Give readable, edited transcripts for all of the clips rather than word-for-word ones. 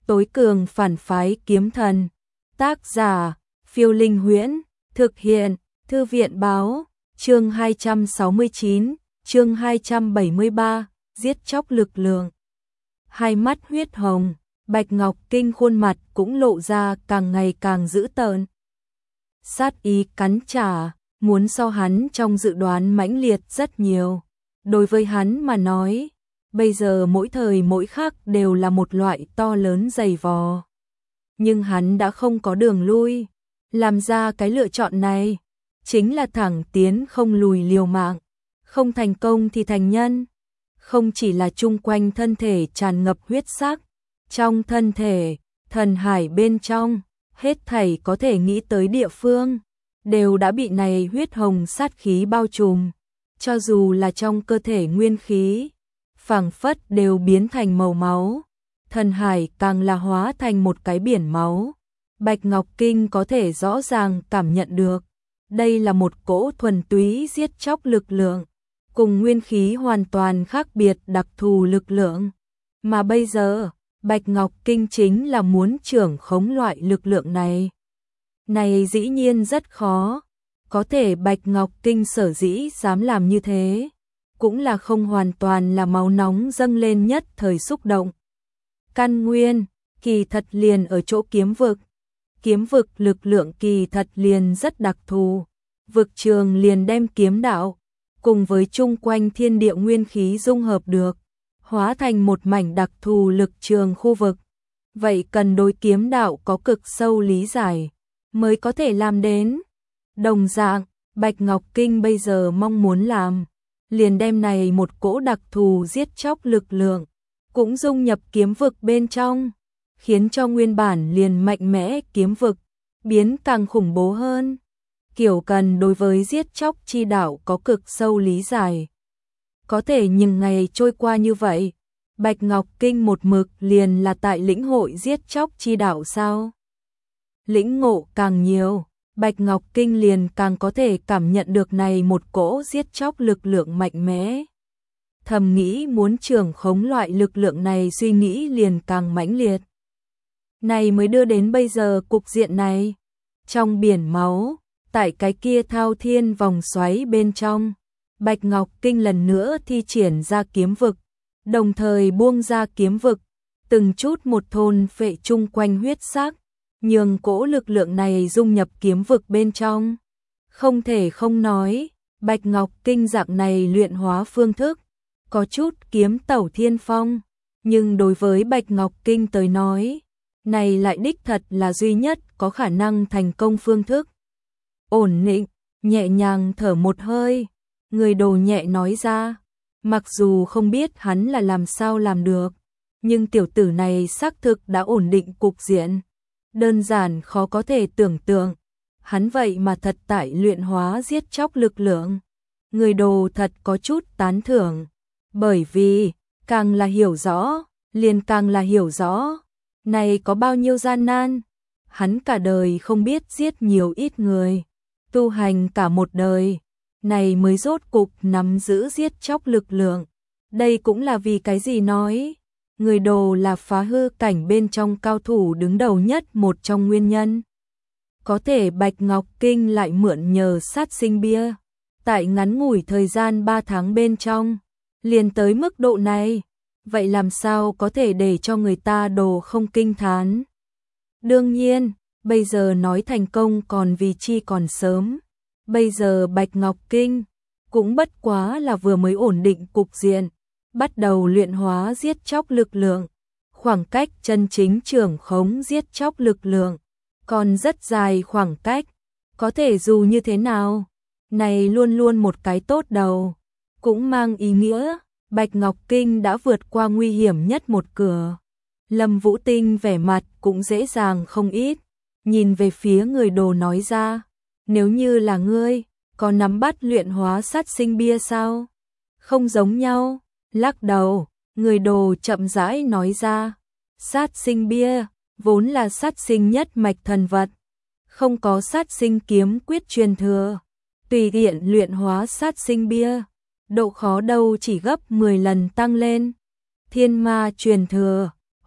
tối cường phản phái kiếm thần. Tác giả, Phiêu Linh Huyễn, thực hiện, Thư viện báo, chương 269, chương 273, giết chóc lực lượng. Hai mắt huyết hồng, Bạch Ngọc Kinh khuôn mặt cũng lộ ra càng ngày càng dữ tợn. Sát ý cắn trả, muốn so hắn trong dự đoán mãnh liệt rất nhiều. Đối với hắn mà nói, bây giờ mỗi thời mỗi khắc đều là một loại to lớn dày vò. Nhưng hắn đã không có đường lui, làm ra cái lựa chọn này, chính là thẳng tiến không lùi liều mạng, không thành công thì thành nhân. Không chỉ là chung quanh thân thể tràn ngập huyết sắc, trong thân thể, thần hải bên trong, hết thảy có thể nghĩ tới địa phương, đều đã bị này huyết hồng sát khí bao trùm. Cho dù là trong cơ thể nguyên khí, phảng phất đều biến thành màu máu, thần hải càng là hóa thành một cái biển máu. Bạch Ngọc Kinh có thể rõ ràng cảm nhận được, đây là một cỗ thuần túy giết chóc lực lượng, cùng nguyên khí hoàn toàn khác biệt đặc thù lực lượng. Mà bây giờ, Bạch Ngọc Kinh chính là muốn trưởng khống loại lực lượng này. Này dĩ nhiên rất khó, có thể Bạch Ngọc Kinh sở dĩ dám làm như thế, cũng là không hoàn toàn là máu nóng dâng lên nhất thời xúc động. Căn nguyên, kỳ thật liền ở chỗ kiếm vực. Kiếm vực lực lượng kỳ thật liền rất đặc thù, vực trường liền đem kiếm đạo, cùng với chung quanh thiên địa nguyên khí dung hợp được, hóa thành một mảnh đặc thù lực trường khu vực. Vậy cần đối kiếm đạo có cực sâu lý giải, mới có thể làm đến. Đồng dạng, Bạch Ngọc Kinh bây giờ mong muốn làm, liền đem này một cỗ đặc thù giết chóc lực lượng, cũng dung nhập kiếm vực bên trong, khiến cho nguyên bản liền mạnh mẽ kiếm vực, biến càng khủng bố hơn. Kiểu cần đối với giết chóc chi đạo có cực sâu lý giải. Có thể những ngày trôi qua như vậy, Bạch Ngọc Kinh một mực liền là tại lĩnh hội giết chóc chi đạo sao? Lĩnh ngộ càng nhiều, Bạch Ngọc Kinh liền càng có thể cảm nhận được này một cỗ giết chóc lực lượng mạnh mẽ. Thầm nghĩ muốn trưởng khống loại lực lượng này suy nghĩ liền càng mãnh liệt. Này mới đưa đến bây giờ cục diện này. Trong biển máu, tại cái kia thao thiên vòng xoáy bên trong, Bạch Ngọc Kinh lần nữa thi triển ra kiếm vực, đồng thời buông ra kiếm vực, từng chút một thôn phệ chung quanh huyết sắc, nhường cỗ lực lượng này dung nhập kiếm vực bên trong. Không thể không nói, Bạch Ngọc Kinh dạng này luyện hóa phương thức, có chút kiếm tẩu thiên phong, nhưng đối với Bạch Ngọc Kinh tới nói, này lại đích thật là duy nhất có khả năng thành công phương thức. Ổn định, nhẹ nhàng thở một hơi, người Đồ nhẹ nói ra, mặc dù không biết hắn là làm sao làm được, nhưng tiểu tử này xác thực đã ổn định cục diện. Đơn giản khó có thể tưởng tượng, hắn vậy mà thật tại luyện hóa giết chóc lực lượng. Người Đồ thật có chút tán thưởng, bởi vì, càng là hiểu rõ, liền càng là hiểu rõ, này có bao nhiêu gian nan. Hắn cả đời không biết giết nhiều ít người, tu hành cả một đời, này mới rốt cục nắm giữ giết chóc lực lượng. Đây cũng là vì cái gì nói, người Đồ là phá hư cảnh bên trong cao thủ đứng đầu nhất một trong nguyên nhân. Có thể Bạch Ngọc Kinh lại mượn nhờ sát sinh bia, tại ngắn ngủi thời gian 3 tháng bên trong, liền tới mức độ này, vậy làm sao có thể để cho người ta Đồ không kinh thán. Đương nhiên, bây giờ nói thành công còn vì chi còn sớm, bây giờ Bạch Ngọc Kinh cũng bất quá là vừa mới ổn định cục diện, bắt đầu luyện hóa giết chóc lực lượng, khoảng cách chân chính trưởng khống giết chóc lực lượng còn rất dài khoảng cách. Có thể dù như thế nào, này luôn luôn một cái tốt đầu, cũng mang ý nghĩa Bạch Ngọc Kinh đã vượt qua nguy hiểm nhất một cửa. Lâm Vũ Tinh vẻ mặt cũng dễ dàng không ít, nhìn về phía người Đồ nói ra, nếu như là ngươi, có nắm bắt luyện hóa sát sinh bia sao? Không giống nhau. Lắc đầu, người Đồ chậm rãi nói ra, sát sinh bia, vốn là sát sinh nhất mạch thần vật, không có sát sinh kiếm quyết truyền thừa, tùy tiện luyện hóa sát sinh bia, độ khó đâu chỉ gấp 10 lần tăng lên. Thiên ma truyền thừa,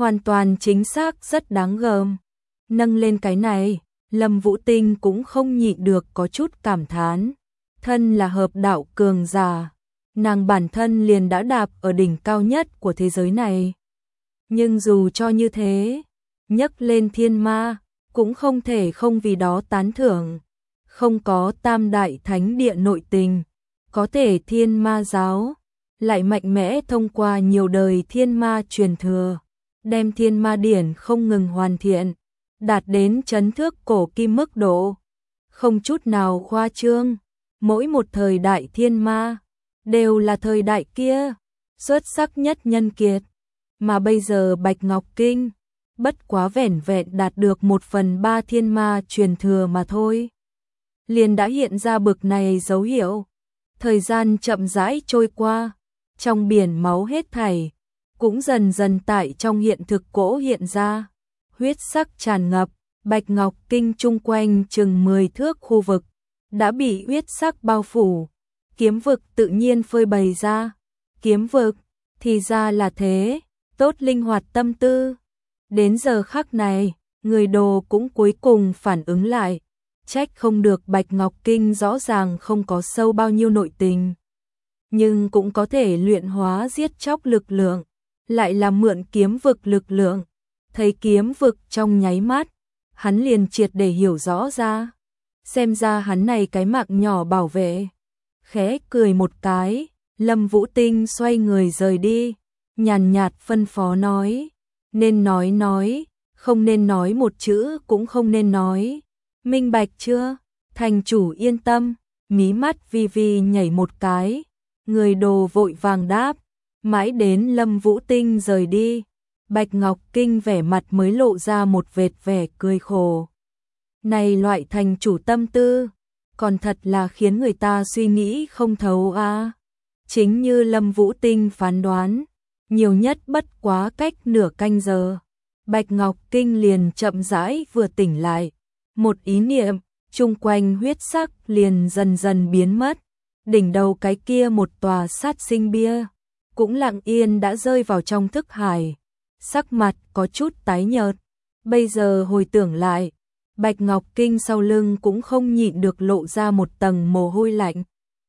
hoàn toàn chính xác rất đáng gờm. Nâng lên cái này, Lâm Vũ Tinh cũng không nhịn được có chút cảm thán. Thân là hợp đạo cường giả, nàng bản thân liền đã đạp ở đỉnh cao nhất của thế giới này. Nhưng dù cho như thế, nhấc lên thiên ma, cũng không thể không vì đó tán thưởng. Không có tam đại thánh địa nội tình, có thể thiên ma giáo, lại mạnh mẽ thông qua nhiều đời thiên ma truyền thừa, đem thiên ma điển không ngừng hoàn thiện, đạt đến chấn thước cổ kim mức độ. Không chút nào khoa trương, mỗi một thời đại thiên ma, đều là thời đại kia, xuất sắc nhất nhân kiệt. Mà bây giờ Bạch Ngọc Kinh, bất quá vẻn vẹn đạt được 1/3 thiên ma truyền thừa mà thôi. Liền đã hiện ra bực này dấu hiệu. Thời gian chậm rãi trôi qua, trong biển máu hết thảy, cũng dần dần tại trong hiện thực cỗ hiện ra. Huyết sắc tràn ngập, Bạch Ngọc Kinh chung quanh chừng 10 thước khu vực, đã bị huyết sắc bao phủ. Kiếm vực tự nhiên phơi bày ra. Kiếm vực, thì ra là thế, tốt linh hoạt tâm tư. Đến giờ khắc này, người đồ cũng cuối cùng phản ứng lại. Trách không được Bạch Ngọc Kinh rõ ràng không có sâu bao nhiêu nội tình, nhưng cũng có thể luyện hóa giết chóc lực lượng, lại là mượn kiếm vực lực lượng. Thấy kiếm vực trong nháy mắt, hắn liền triệt để hiểu rõ ra. Xem ra hắn này cái mạng nhỏ bảo vệ. Khẽ cười một cái, Lâm Vũ Tinh xoay người rời đi, nhàn nhạt phân phó nói, nên nói, không nên nói một chữ cũng không nên nói. Minh bạch chưa? Thành chủ yên tâm, mí mắt vi vi nhảy một cái, người đồ vội vàng đáp, mãi đến Lâm Vũ Tinh rời đi, Bạch Ngọc Kinh vẻ mặt mới lộ ra một vệt vẻ cười khổ. Này loại thành chủ tâm tư, còn thật là khiến người ta suy nghĩ không thấu a. Chính như Lâm Vũ Tinh phán đoán, nhiều nhất bất quá cách nửa canh giờ, Bạch Ngọc Kinh liền chậm rãi vừa tỉnh lại. Một ý niệm, chung quanh huyết sắc liền dần dần biến mất. Đỉnh đầu cái kia một tòa sát sinh bia, cũng lặng yên đã rơi vào trong thức hải. Sắc mặt có chút tái nhợt. Bây giờ hồi tưởng lại, Bạch Ngọc Kinh sau lưng cũng không nhịn được lộ ra một tầng mồ hôi lạnh.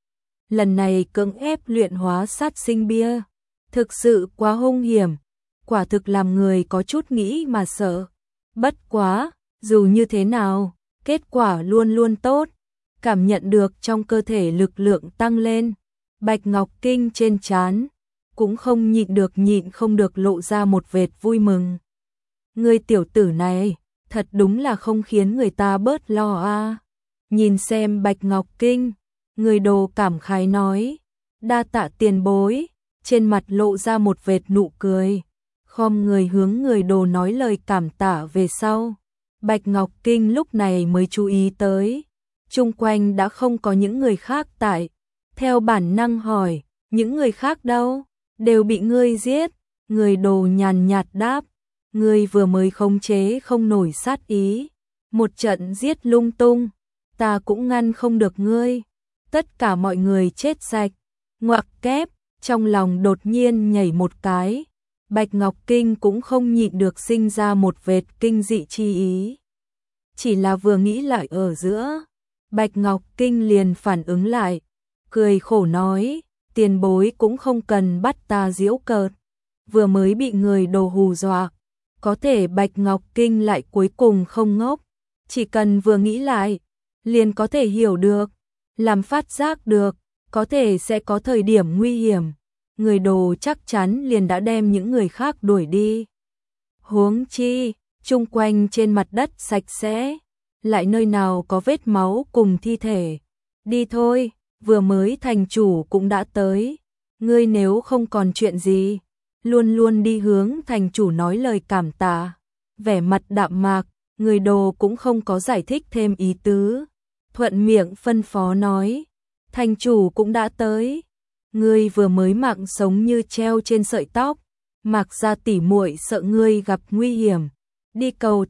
Lần này cưỡng ép luyện hóa sát sinh bia, thực sự quá hung hiểm, quả thực làm người có chút nghĩ mà sợ. Bất quá, dù như thế nào, kết quả luôn luôn tốt. Cảm nhận được trong cơ thể lực lượng tăng lên, Bạch Ngọc Kinh trên trán cũng không nhịn không được lộ ra một vệt vui mừng. Ngươi tiểu tử này, thật đúng là không khiến người ta bớt lo a. Nhìn xem Bạch Ngọc Kinh, người đồ cảm khái nói, đa tạ tiền bối, trên mặt lộ ra một vệt nụ cười, khom người hướng người đồ nói lời cảm tạ về sau. Bạch Ngọc Kinh lúc này mới chú ý tới, chung quanh đã không có những người khác tại, theo bản năng hỏi, những người khác đâu, đều bị ngươi giết. Người đồ nhàn nhạt đáp, ngươi vừa mới khống chế không nổi sát ý, một trận giết lung tung, ta cũng ngăn không được ngươi, tất cả mọi người chết sạch. Ngoặc kép, trong lòng đột nhiên nhảy một cái, Bạch Ngọc Kinh cũng không nhịn được sinh ra một vệt kinh dị chi ý. Chỉ là vừa nghĩ lại ở giữa, Bạch Ngọc Kinh liền phản ứng lại, cười khổ nói, tiền bối cũng không cần bắt ta giễu cợt, vừa mới bị người đồ hù dọa. Có thể Bạch Ngọc Kinh lại cuối cùng không ngốc, chỉ cần vừa nghĩ lại, liền có thể hiểu được, làm phát giác được, có thể sẽ có thời điểm nguy hiểm. Người đồ chắc chắn liền đã đem những người khác đuổi đi. Huống chi, chung quanh trên mặt đất sạch sẽ, lại nơi nào có vết máu cùng thi thể. Đi thôi, vừa mới thành chủ cũng đã tới, ngươi nếu không còn chuyện gì, luôn luôn đi hướng thành chủ nói lời cảm tạ. Vẻ mặt đạm mạc, người đồ cũng không có giải thích thêm ý tứ, thuận miệng phân phó nói, thành chủ cũng đã tới, ngươi vừa mới mạng sống như treo trên sợi tóc, Mạc gia tỷ muội sợ ngươi gặp nguy hiểm, đi cầu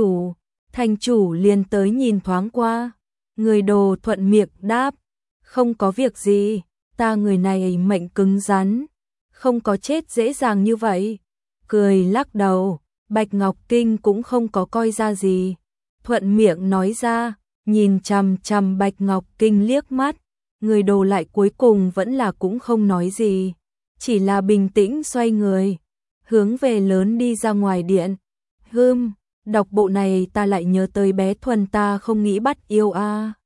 thành chủ liền tới nhìn thoáng qua. Người đồ thuận miệng đáp, không có việc gì, ta người này mệnh cứng rắn, không có chết dễ dàng như vậy. Cười lắc đầu, Bạch Ngọc Kinh cũng không có coi ra gì, thuận miệng nói ra, nhìn chằm chằm Bạch Ngọc Kinh liếc mắt, người Đồ lại cuối cùng vẫn là cũng không nói gì, chỉ là bình tĩnh xoay người, hướng về lớn đi ra ngoài điện. Đọc bộ này ta lại nhớ tới bé Thuần ta không nghĩ bắt yêu a.